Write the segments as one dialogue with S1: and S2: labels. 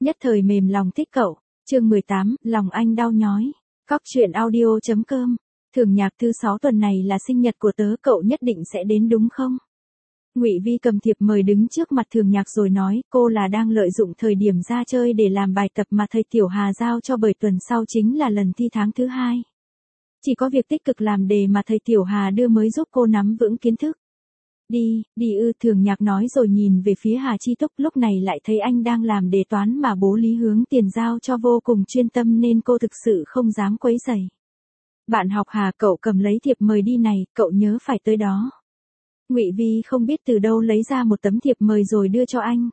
S1: Nhất thời mềm lòng thích cậu. Chương 18, lòng anh đau nhói. Cóc truyện audio.com. Thường Nhạc thứ 6 tuần này là sinh nhật của tớ, cậu nhất định sẽ đến đúng không? Ngụy Vi cầm thiệp mời đứng trước mặt Thường Nhạc rồi nói, cô là đang lợi dụng thời điểm ra chơi để làm bài tập mà thầy Tiểu Hà giao cho, bởi tuần sau chính là lần thi tháng thứ 2. Chỉ có việc tích cực làm đề mà thầy Tiểu Hà đưa mới giúp cô nắm vững kiến thức. Đi Thường Nhạc nói rồi nhìn về phía Hà Chi Túc, lúc này lại thấy anh đang làm đề toán mà bố Lý Hướng Tiền giao cho vô cùng chuyên tâm nên cô thực sự không dám quấy rầy. Bạn học Hà, cậu cầm lấy thiệp mời đi này, cậu nhớ phải tới đó. Ngụy Vi không biết từ đâu lấy ra một tấm thiệp mời rồi đưa cho anh.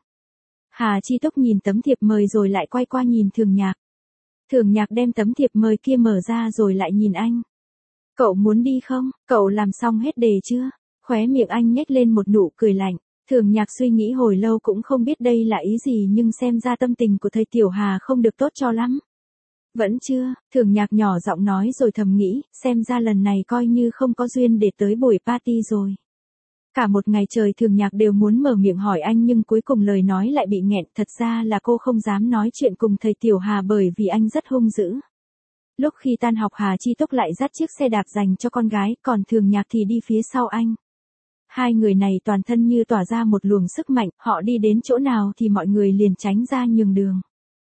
S1: Hà Chi Túc nhìn tấm thiệp mời rồi lại quay qua nhìn Thường Nhạc. Thường Nhạc đem tấm thiệp mời kia mở ra rồi lại nhìn anh. Cậu muốn đi không? Cậu làm xong hết đề chưa? Khóe miệng anh nhếch lên một nụ cười lạnh. Thường Nhạc suy nghĩ hồi lâu cũng không biết đây là ý gì, nhưng xem ra tâm tình của thầy Tiểu Hà không được tốt cho lắm. Vẫn chưa, Thường Nhạc nhỏ giọng nói rồi thầm nghĩ, xem ra lần này coi như không có duyên để tới buổi party rồi. Cả một ngày trời Thường Nhạc đều muốn mở miệng hỏi anh nhưng cuối cùng lời nói lại bị nghẹn, thật ra là cô không dám nói chuyện cùng thầy Tiểu Hà bởi vì anh rất hung dữ. Lúc khi tan học Hà Chi Túc lại dắt chiếc xe đạp dành cho con gái, còn Thường Nhạc thì đi phía sau anh. Hai người này toàn thân như tỏa ra một luồng sức mạnh, họ đi đến chỗ nào thì mọi người liền tránh ra nhường đường.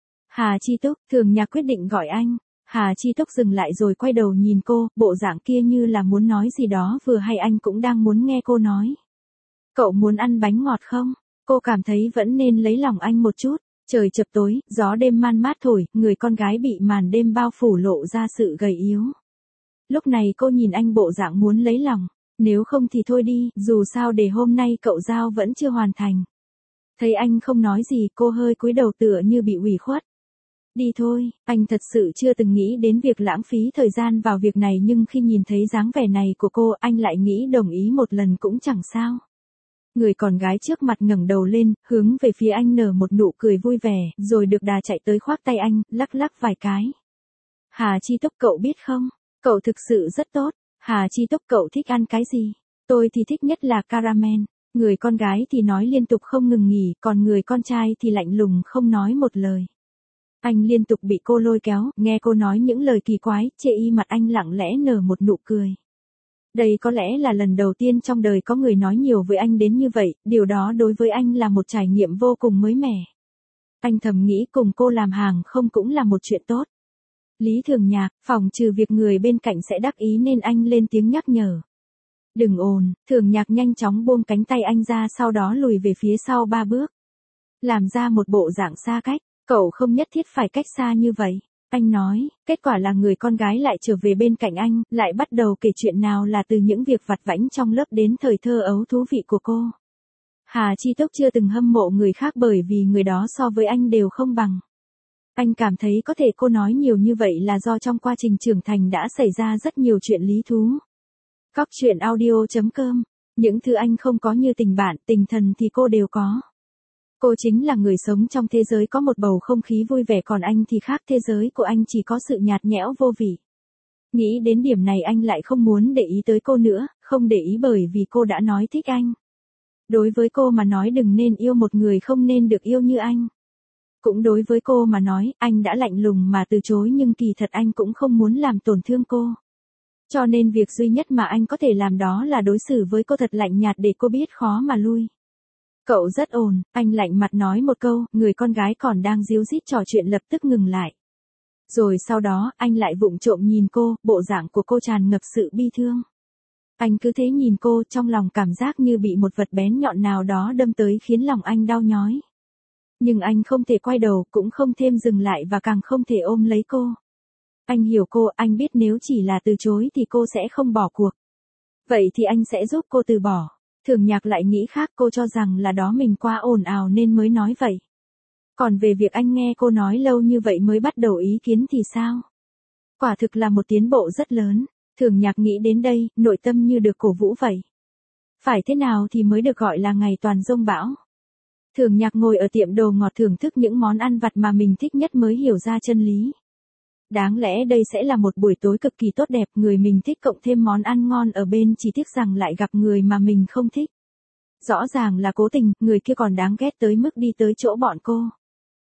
S1: Hà Chi Túc, Thường Nhạc quyết định gọi anh. Hà Chi Túc dừng lại rồi quay đầu nhìn cô, bộ dạng kia như là muốn nói gì đó, vừa hay anh cũng đang muốn nghe cô nói. Cậu muốn ăn bánh ngọt không? Cô cảm thấy vẫn nên lấy lòng anh một chút. Trời chập tối, gió đêm man mát thổi, người con gái bị màn đêm bao phủ lộ ra sự gầy yếu. Lúc này cô nhìn anh bộ dạng muốn lấy lòng. Nếu không thì thôi đi, dù sao để hôm nay cậu giao vẫn chưa hoàn thành. Thấy anh không nói gì, cô hơi cúi đầu tựa như bị ủy khuất. Đi thôi, anh thật sự chưa từng nghĩ đến việc lãng phí thời gian vào việc này, nhưng khi nhìn thấy dáng vẻ này của cô, anh lại nghĩ đồng ý một lần cũng chẳng sao. Người con gái trước mặt ngẩng đầu lên, hướng về phía anh nở một nụ cười vui vẻ, rồi được đà chạy tới khoác tay anh, lắc lắc vài cái. Hà Chi Túc, cậu biết không, cậu thực sự rất tốt. Hà Chi Túc, cậu thích ăn cái gì? Tôi thì thích nhất là caramel. Người con gái thì nói liên tục không ngừng nghỉ, còn người con trai thì lạnh lùng không nói một lời. Anh liên tục bị cô lôi kéo, nghe cô nói những lời kỳ quái, chê y mặt anh lặng lẽ nở một nụ cười. Đây có lẽ là lần đầu tiên trong đời có người nói nhiều với anh đến như vậy, điều đó đối với anh là một trải nghiệm vô cùng mới mẻ. Anh thầm nghĩ cùng cô làm hàng không cũng là một chuyện tốt. Lý Thường Nhạc, phòng trừ việc người bên cạnh sẽ đắc ý nên anh lên tiếng nhắc nhở. Đừng ồn, Thường Nhạc nhanh chóng buông cánh tay anh ra, sau đó lùi về phía sau 3 bước. Làm ra một bộ dạng xa cách, cậu không nhất thiết phải cách xa như vậy. Anh nói, kết quả là người con gái lại trở về bên cạnh anh, lại bắt đầu kể chuyện, nào là từ những việc vặt vãnh trong lớp đến thời thơ ấu thú vị của cô. Hà Chi Túc chưa từng hâm mộ người khác bởi vì người đó so với anh đều không bằng. Anh cảm thấy có thể cô nói nhiều như vậy là do trong quá trình trưởng thành đã xảy ra rất nhiều chuyện lý thú. Cóc truyện audio.com. Những thứ anh không có như tình bạn, tình thần thì cô đều có. Cô chính là người sống trong thế giới có một bầu không khí vui vẻ, còn anh thì khác, thế giới của anh chỉ có sự nhạt nhẽo vô vị. Nghĩ đến điểm này anh lại không muốn để ý tới cô nữa, không để ý bởi vì cô đã nói thích anh. Đối với cô mà nói đừng nên yêu một người không nên được yêu như anh. Cũng đối với cô mà nói, anh đã lạnh lùng mà từ chối, nhưng kỳ thật anh cũng không muốn làm tổn thương cô. Cho nên việc duy nhất mà anh có thể làm đó là đối xử với cô thật lạnh nhạt để cô biết khó mà lui. Cậu rất ồn, anh lạnh mặt nói một câu, người con gái còn đang ríu rít trò chuyện lập tức ngừng lại. Rồi sau đó, anh lại vụng trộm nhìn cô, bộ dạng của cô tràn ngập sự bi thương. Anh cứ thế nhìn cô, trong lòng cảm giác như bị một vật bén nhọn nào đó đâm tới khiến lòng anh đau nhói. Nhưng anh không thể quay đầu, cũng không thêm dừng lại và càng không thể ôm lấy cô. Anh hiểu cô, anh biết nếu chỉ là từ chối thì cô sẽ không bỏ cuộc. Vậy thì anh sẽ giúp cô từ bỏ. Thường Nhạc lại nghĩ khác, cô cho rằng là đó mình quá ồn ào nên mới nói vậy. Còn về việc anh nghe cô nói lâu như vậy mới bắt đầu ý kiến thì sao? Quả thực là một tiến bộ rất lớn. Thường Nhạc nghĩ đến đây, nội tâm như được cổ vũ vậy. Phải thế nào thì mới được gọi là ngày toàn dông bão? Thường Nhạc ngồi ở tiệm đồ ngọt thưởng thức những món ăn vặt mà mình thích nhất mới hiểu ra chân lý. Đáng lẽ đây sẽ là một buổi tối cực kỳ tốt đẹp, người mình thích cộng thêm món ăn ngon ở bên, chỉ tiếc rằng lại gặp người mà mình không thích. Rõ ràng là cố tình, người kia còn đáng ghét tới mức đi tới chỗ bọn cô.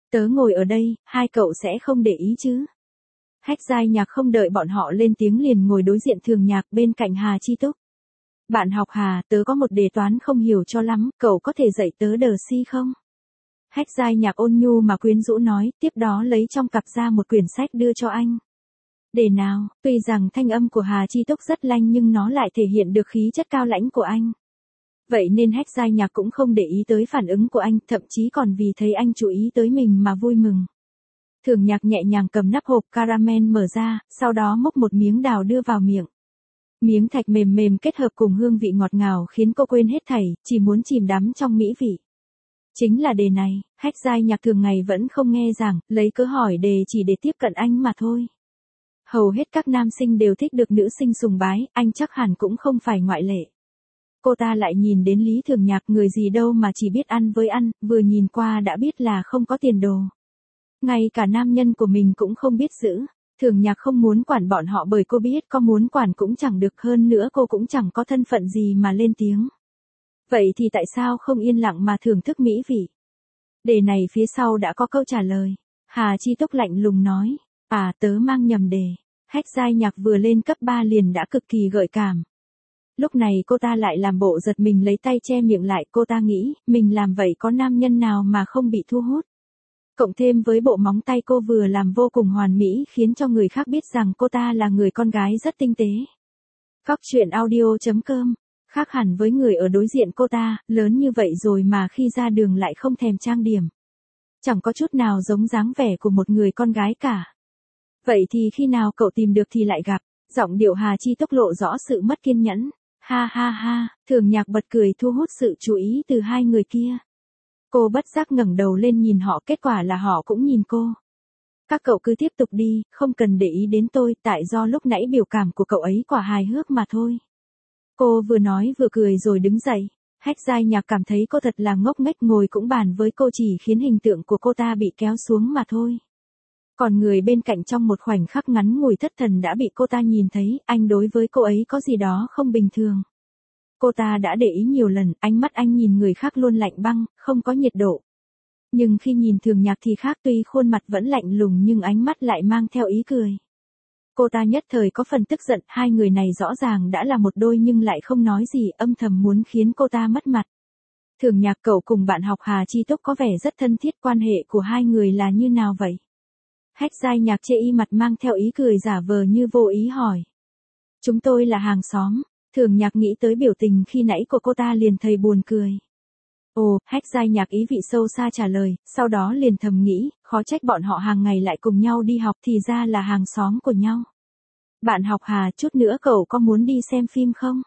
S1: Tớ ngồi ở đây, hai cậu sẽ không để ý chứ? Hách Giai Nhạc không đợi bọn họ lên tiếng liền ngồi đối diện Thường Nhạc bên cạnh Hà Chi Túc. Bạn học Hà, tớ có một đề toán không hiểu cho lắm, cậu có thể dạy tớ đờ si không? Hách Giai Nhạc ôn nhu mà quyến rũ nói, tiếp đó lấy trong cặp ra một quyển sách đưa cho anh. Đề nào, tuy rằng thanh âm của Hà Chi Túc rất lanh nhưng nó lại thể hiện được khí chất cao lãnh của anh. Vậy nên Hách Giai Nhạc cũng không để ý tới phản ứng của anh, thậm chí còn vì thấy anh chú ý tới mình mà vui mừng. Thường Nhạc nhẹ nhàng cầm nắp hộp caramel mở ra, sau đó múc một miếng đào đưa vào miệng. Miếng thạch mềm mềm kết hợp cùng hương vị ngọt ngào khiến cô quên hết thảy, chỉ muốn chìm đắm trong mỹ vị. Chính là đề này, Hách Giai Nhạc thường ngày vẫn không nghe giảng, lấy cớ hỏi đề chỉ để tiếp cận anh mà thôi. Hầu hết các nam sinh đều thích được nữ sinh sùng bái, anh chắc hẳn cũng không phải ngoại lệ. Cô ta lại nhìn đến Lý Thường Nhạc, người gì đâu mà chỉ biết ăn với ăn, vừa nhìn qua đã biết là không có tiền đồ. Ngay cả nam nhân của mình cũng không biết giữ. Thường Nhạc không muốn quản bọn họ bởi cô biết có muốn quản cũng chẳng được, hơn nữa cô cũng chẳng có thân phận gì mà lên tiếng. Vậy thì tại sao không yên lặng mà thưởng thức mỹ vị? Đề này phía sau đã có câu trả lời. Hà Chi Túc lạnh lùng nói. À, tớ mang nhầm đề. Hách Giai Nhạc vừa lên cấp 3 liền đã cực kỳ gợi cảm. Lúc này cô ta lại làm bộ giật mình lấy tay che miệng lại, cô ta nghĩ, mình làm vậy có nam nhân nào mà không bị thu hút. Cộng thêm với bộ móng tay cô vừa làm vô cùng hoàn mỹ khiến cho người khác biết rằng cô ta là người con gái rất tinh tế. Góc truyện audio.com, khác hẳn với người ở đối diện cô ta, lớn như vậy rồi mà khi ra đường lại không thèm trang điểm. Chẳng có chút nào giống dáng vẻ của một người con gái cả. Vậy thì khi nào cậu tìm được thì lại gặp, giọng điệu Hà Chi Túc lộ rõ sự mất kiên nhẫn. Ha ha ha, Thường Nhạc bật cười thu hút sự chú ý từ hai người kia. Cô bất giác ngẩng đầu lên nhìn họ, kết quả là họ cũng nhìn cô. Các cậu cứ tiếp tục đi, không cần để ý đến tôi, tại do lúc nãy biểu cảm của cậu ấy quả hài hước mà thôi. Cô vừa nói vừa cười rồi đứng dậy. Hách Giai Nhạc cảm thấy cô thật là ngốc nghếch, ngồi cũng bàn với cô chỉ khiến hình tượng của cô ta bị kéo xuống mà thôi. Còn người bên cạnh trong một khoảnh khắc ngắn ngủi thất thần đã bị cô ta nhìn thấy, anh đối với cô ấy có gì đó không bình thường. Cô ta đã để ý nhiều lần, ánh mắt anh nhìn người khác luôn lạnh băng, không có nhiệt độ. Nhưng khi nhìn Thường Nhạc thì khác, tuy khuôn mặt vẫn lạnh lùng nhưng ánh mắt lại mang theo ý cười. Cô ta nhất thời có phần tức giận, hai người này rõ ràng đã là một đôi nhưng lại không nói gì, âm thầm muốn khiến cô ta mất mặt. Thường Nhạc, cậu cùng bạn học Hà Chi Túc có vẻ rất thân thiết, quan hệ của hai người là như nào vậy? Hách Giai Nhạc chê y mặt mang theo ý cười giả vờ như vô ý hỏi. Chúng tôi là hàng xóm. Thường Nhạc nghĩ tới biểu tình khi nãy của cô ta liền thấy buồn cười. Ồ, Hách Giai Nhạc ý vị sâu xa trả lời, sau đó liền thầm nghĩ, khó trách bọn họ hàng ngày lại cùng nhau đi học, thì ra là hàng xóm của nhau. Bạn học Hà, chút nữa cậu có muốn đi xem phim không?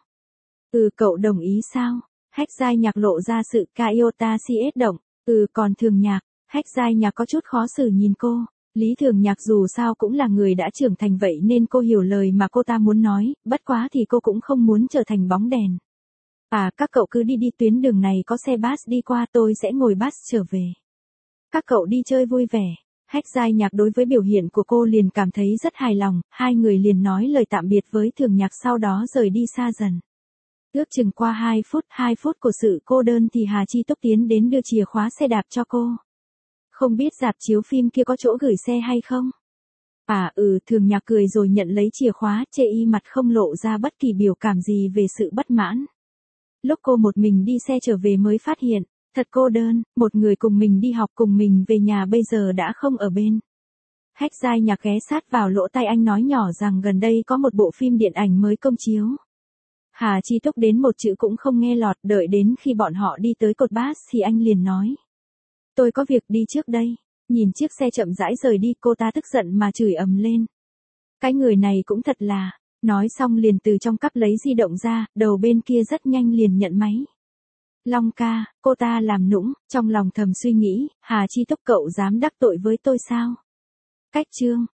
S1: Cậu đồng ý sao? Hách Giai Nhạc lộ ra sự Iota CS động. Còn Thường Nhạc, Hách Giai Nhạc có chút khó xử nhìn cô. Lý Thường Nhạc dù sao cũng là người đã trưởng thành vậy nên cô hiểu lời mà cô ta muốn nói, bất quá thì cô cũng không muốn trở thành bóng đèn. À, các cậu cứ đi đi, tuyến đường này có xe bus đi qua, tôi sẽ ngồi bus trở về. Các cậu đi chơi vui vẻ. Hách Giai Nhạc đối với biểu hiện của cô liền cảm thấy rất hài lòng, hai người liền nói lời tạm biệt với Thường Nhạc sau đó rời đi xa dần. Ước chừng qua 2 phút của sự cô đơn thì Hà Chi Túc tiến đến đưa chìa khóa xe đạp cho cô. Không biết rạp chiếu phim kia có chỗ gửi xe hay không? Thường Nhạc cười rồi nhận lấy chìa khóa, chê y mặt không lộ ra bất kỳ biểu cảm gì về sự bất mãn. Lúc cô một mình đi xe trở về mới phát hiện, thật cô đơn, một người cùng mình đi học cùng mình về nhà bây giờ đã không ở bên. Hách Giai Nhạc ghé sát vào lỗ tai anh nói nhỏ rằng gần đây có một bộ phim điện ảnh mới công chiếu. Hà Chi Túc đến một chữ cũng không nghe lọt, đợi đến khi bọn họ đi tới cột bus thì anh liền nói. Tôi có việc đi trước đây. Nhìn chiếc xe chậm rãi rời đi, cô ta tức giận mà chửi ầm lên. Cái người này cũng thật là. Nói xong liền từ trong cắp lấy di động ra, đầu bên kia rất nhanh liền nhận máy. Long ca, cô ta làm nũng, trong lòng thầm suy nghĩ, Hà Chi Túc cậu dám đắc tội với tôi sao? Cách chương.